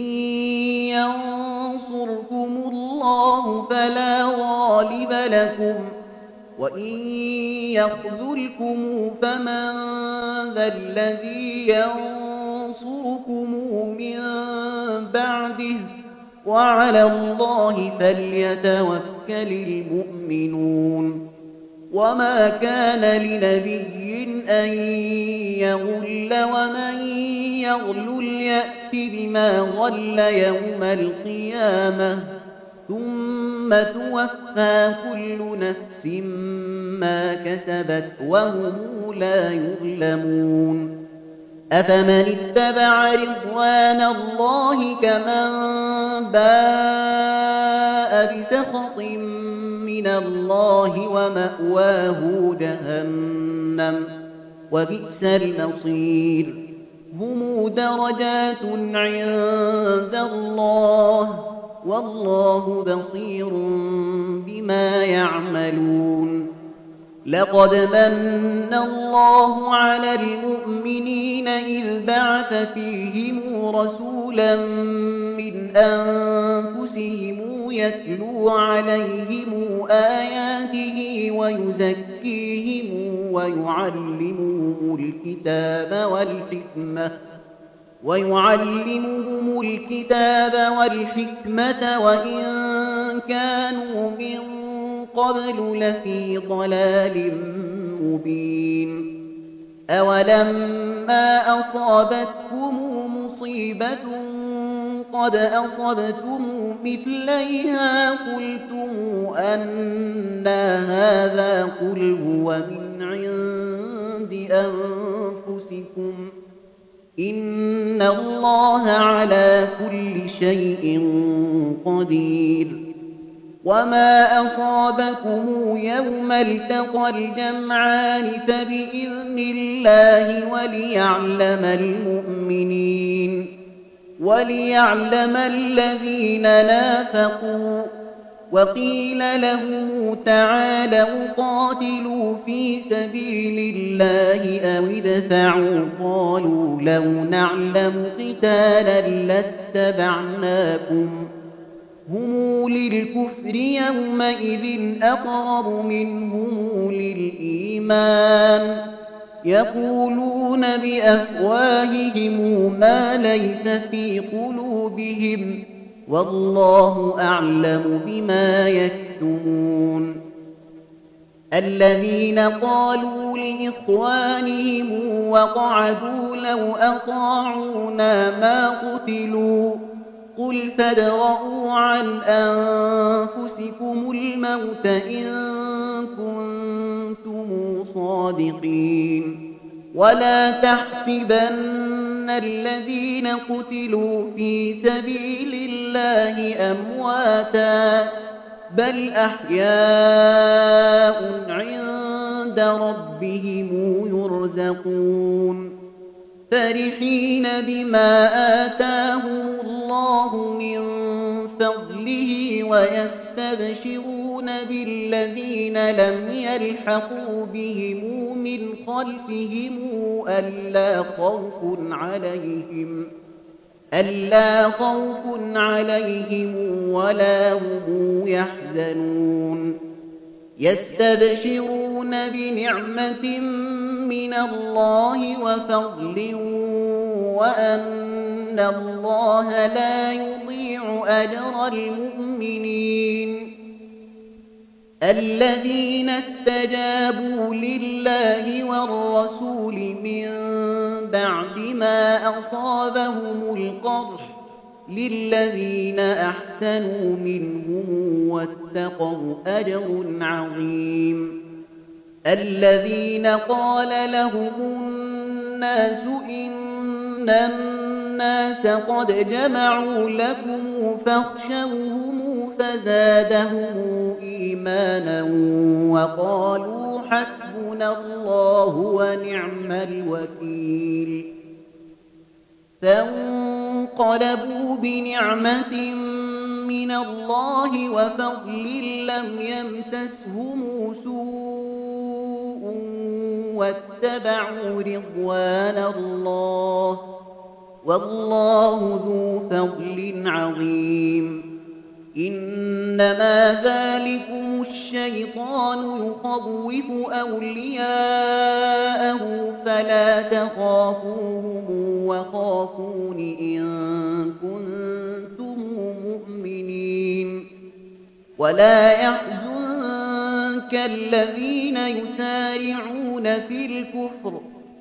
ينصركم الله فلا غالب لكم وإن يخذلكم فمن ذا الذي ينصركم من بعده وعلى الله فليتوكل المؤمنون. وما كان لنبي أن يغل ومن يغل يأت بما غل يوم القيامة ثم توفى كل نفس ما كسبت وهم لا يظلمون. أفمن اتبع رضوان الله كمن باء بسخط من الله ومأواه جهنم وبئس المصير. هم درجات عند الله والله بصير بما يعملون. لقد من الله على المؤمنين إذ بعث فيهم رسولا من أنفسهم يتلو عليهم آياته ويزكيهم ويعلمهم الكتاب والحكمة ويعلمهم الكتاب والحكمة وإن كانوا من قبل لفي ضلال مبين. أولما أصابتكم مصيبة قد أصبتم مثليها قلتم أنى هذا قل هو من عند أنفسكم إن الله على كل شيء قدير. وما أصابكم يوم التقى الجمعان فبإذن الله وليعلم المؤمنين وليعلم الذين نافقوا. وقيل لهم تعالوا قاتلوا في سبيل الله أو ادفعوا قالوا لو نعلم قتالا لاتبعناكم هم للكفر يومئذ أقرب منهم للإيمان يقولون بأفواههم ما ليس في قلوبهم والله أعلم بما يكتمون. الذين قالوا لإخوانهم وقعدوا لو أطاعونا ما قتلوا قل فادرءوا عن أنفسكم الموت إن كنتم صادقين. ولا تحسبن الذين قتلوا في سبيل الله أمواتا بل أحياء عند ربهم يرزقون فرحين بما آتاهم الله من فضله ويستبشرون بالذين لم يلحقوا بهم من خلفهم ألا خوف عليهم ألا خوف عليهم ولا هم يحزنون. يستبشرون بنعمة من الله وفضل وأن الله لا يضيع أجر المؤمنين. الذين استجابوا لله والرسول من بعد ما أصابهم القرح للذين أحسنوا منهم واتقوا أجر عظيم. الذين قال لهم الناس إن الناس قد جمعوا لكم فاخشوهم فزادهم إيمانا وقالوا حسبنا الله ونعم الوكيل. فانقلبوا بنعمة من الله وفضل لم يمسسهم سوء واتبعوا رضوان الله والله ذو فضل عظيم. إنما ذلكم الشيطان يخوف أولياءه فلا تخافوهم وخافون إن كنتم مؤمنين. ولا يحزنك الذين يسارعون في الكفر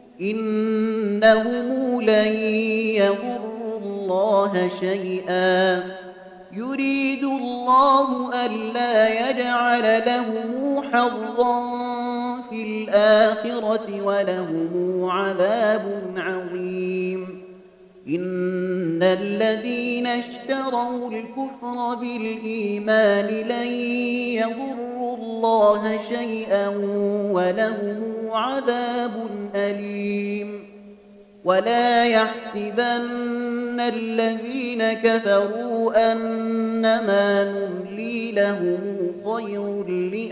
إنهم لن يضروا الله شيئا يريد الله ألا يجعل لهم حظا في الآخرة ولهم عذاب عظيم. إن الذين اشتروا الكفر بالإيمان لن يضروا الله شيئا ولهم عذاب أليم. ولا يحسبن الذين كفروا أنما نملي لهم خير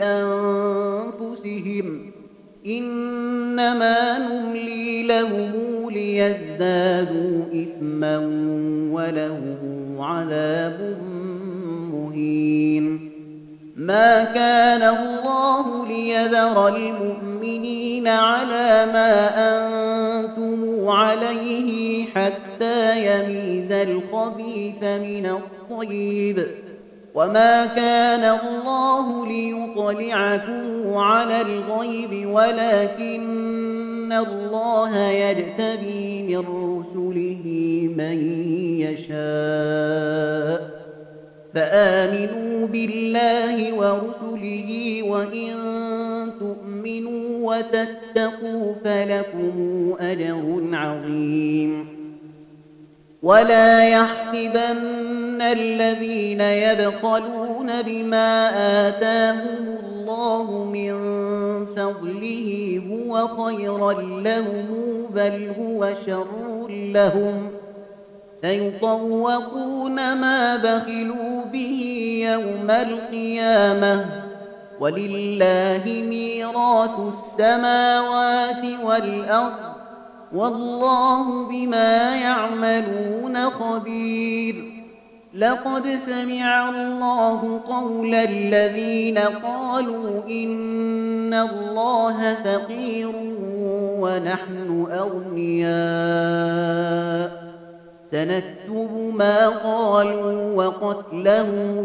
لأنفسهم إنما نملي لهم ليزدادوا إثما ولهم عذاب مهين. ما كان الله ليذر المؤمنين على ما أنتم عليه حتى يميز الخبيث من الطيب وما كان الله ليطلعكم على الغيب ولكن الله يجتبي من رسله من يشاء فآمنوا بالله ورسله وإن تؤمنوا وتتقوا فلكم أجر عظيم. ولا يحسبن الذين يبخلون بما آتاهم الله من فضله هو خيرا لهم بل هو شر لهم سيطوقون ما بخلوا به يوم القيامة ولله ميراث السماوات والأرض والله بما يعملون خبير. لقد سمع الله قول الذين قالوا إن الله فقير ونحن أغنياء سنكتب ما قالوا وقتلهم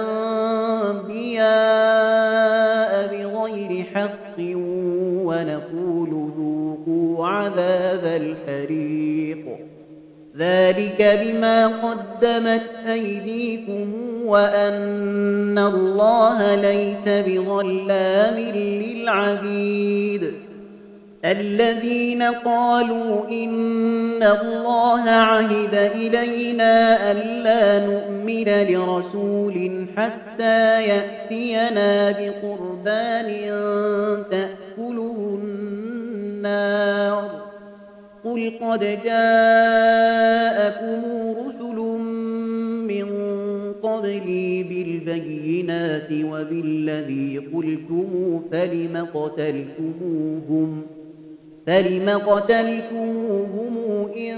الأنبياء بغير حق ونقول ذوقوا عذاب الحريق ذلك بما قدمت أيديكم وأن الله ليس بظلام للعبيد الذين قالوا إن الله عهد إلينا ألا نؤمن لرسول حتى يأتينا بقربان تأكله النار قل قد جاءكم رسل من قبلي بالبينات وبالذي قلتم فلم قتلتموهم فلم قتلتموهم إن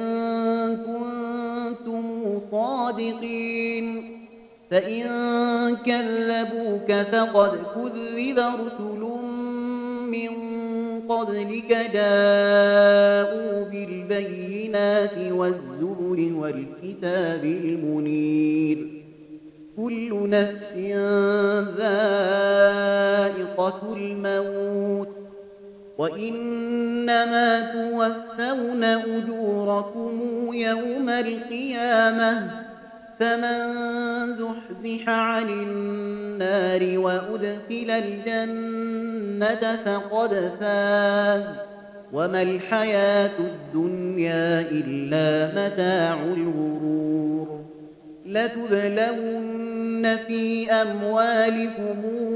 كنتم صادقين فإن كذبوك فقد كذب رسل من قبلك جاءوا بالبينات والزبر والكتاب المنير كل نفس ذائقة الموت وإنما توفون أجوركم يوم القيامة فمن زحزح عن النار وأدخل الجنة فقد فاز وما الحياة الدنيا إلا متاع الغرور لتبلون في أموالكم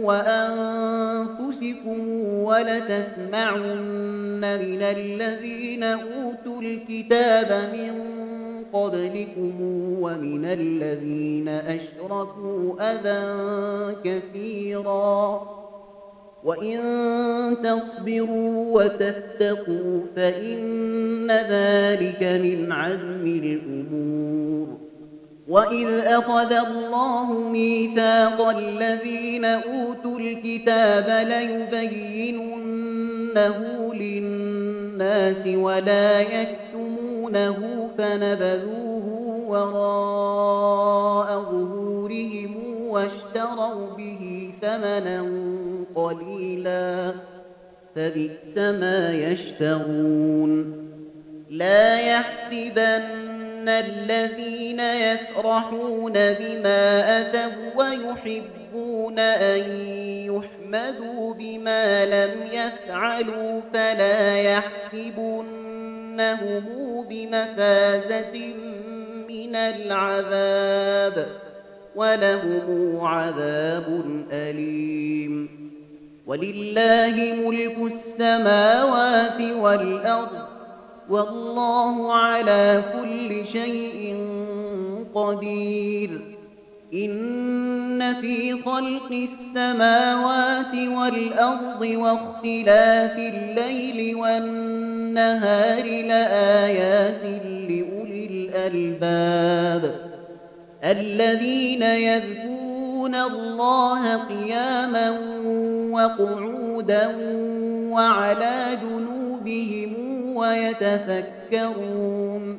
وأنفسكم ولتسمعن من الذين أوتوا الكتاب من قبلكم ومن الذين أشركوا أذى كثيرا وإن تصبروا وتتقوا فإن ذلك من عزم الأمور وإذ أخذ الله ميثاق الذين أوتوا الكتاب ليبيننه للناس ولا يكتمونه فنبذوه وراء ظهورهم واشتروا به ثمنا قليلا فبئس ما يشترون لا يحسبن الذين يفرحون بما أتوا ويحبون أن يحمدوا بما لم يفعلوا فلا يحسبنهم بمفازة من العذاب ولهم عذاب أليم ولله ملك السماوات والأرض والله على كل شيء قدير إن في خلق السماوات والأرض واختلاف الليل والنهار لآيات لأولي الألباب الذين يذكرون الله قياما وقعودا وعلى جنوبهم ويتفكرون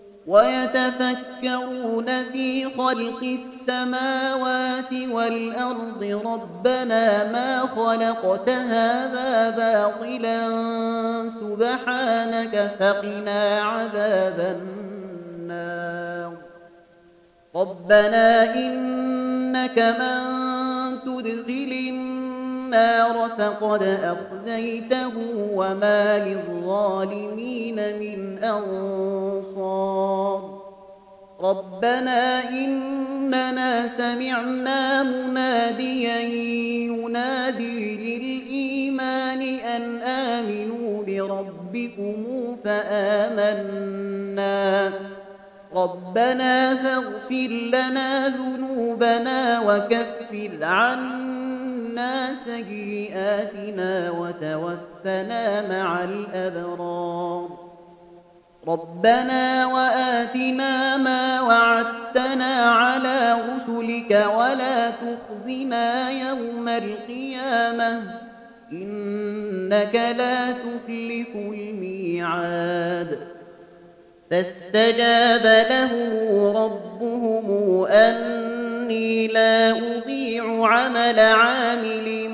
ويتفكرون في خلق السماوات والأرض ربنا ما خلقت هذا باطلا سبحانك فقنا عذاب النار ربنا إنك من تدخل النار فقد أخزيته وما للظالمين من أنصار ربنا إننا سمعنا مناديا ينادي للإيمان أن آمنوا بربكم فآمنا ربنا فاغفر لنا ذنوبنا وكفر عنا سيئاتنا وتوفنا مع الأبرار ربنا وآتنا ما وعدتنا على رسلك ولا تخزنا يوم القيامة إنك لا تخلف الميعاد فاستجاب له ربهم أني لا أضيع عمل عامل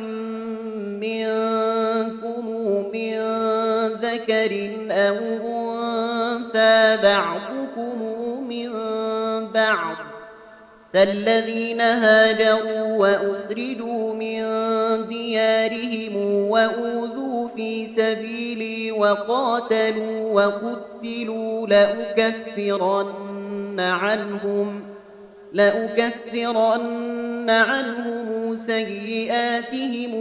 منكم من ذكر أو أنثى بعضكم من بعض فالذين هاجروا وأخرجوا من ديارهم وأوذوا في سبيلي وقاتلوا وقتلوا لأكفرن عنهم لأكفرن عنهم سيئاتهم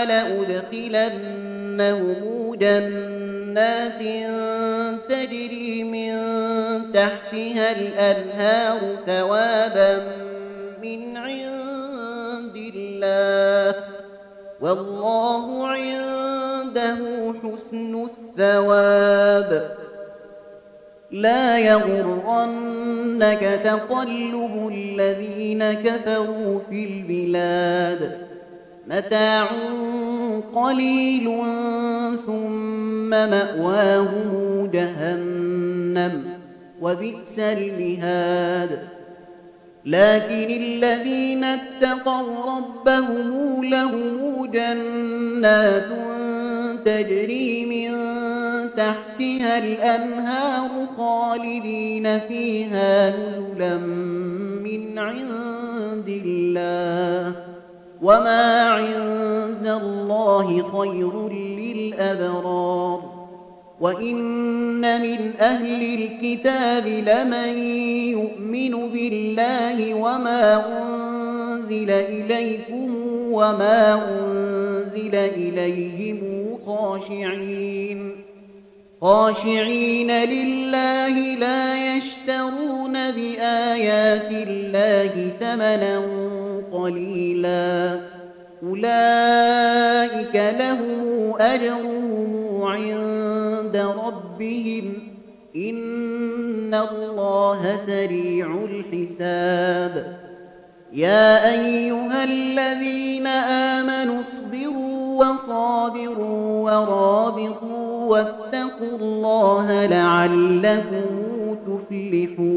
ولأدخلنهم جنات تجري من تحتها الأنهار ثوابا من عند الله والله عنده حسن الثواب لا يغرنك تقلب الذين كفروا في البلاد متاع قليل ثم مأواهم جهنم وبئس المهاد لكن الذين اتقوا ربهم لهم جنات تجري من تحتها الأنهار خالدين فيها نزلا من عند الله وما عند الله خير للأبرار وإن من أهل الكتاب لمن يؤمن بالله وما أنزل إليكم وما أنزل إليهم خاشعين خاشعين لله لا يشترون بآيات الله ثمنا قليلا أولئك لهم أجرهم عند ربهم إن الله سريع الحساب يا أيها الذين آمنوا اصبروا وصابروا ورابطوا واتقوا الله لعلكم تفلحون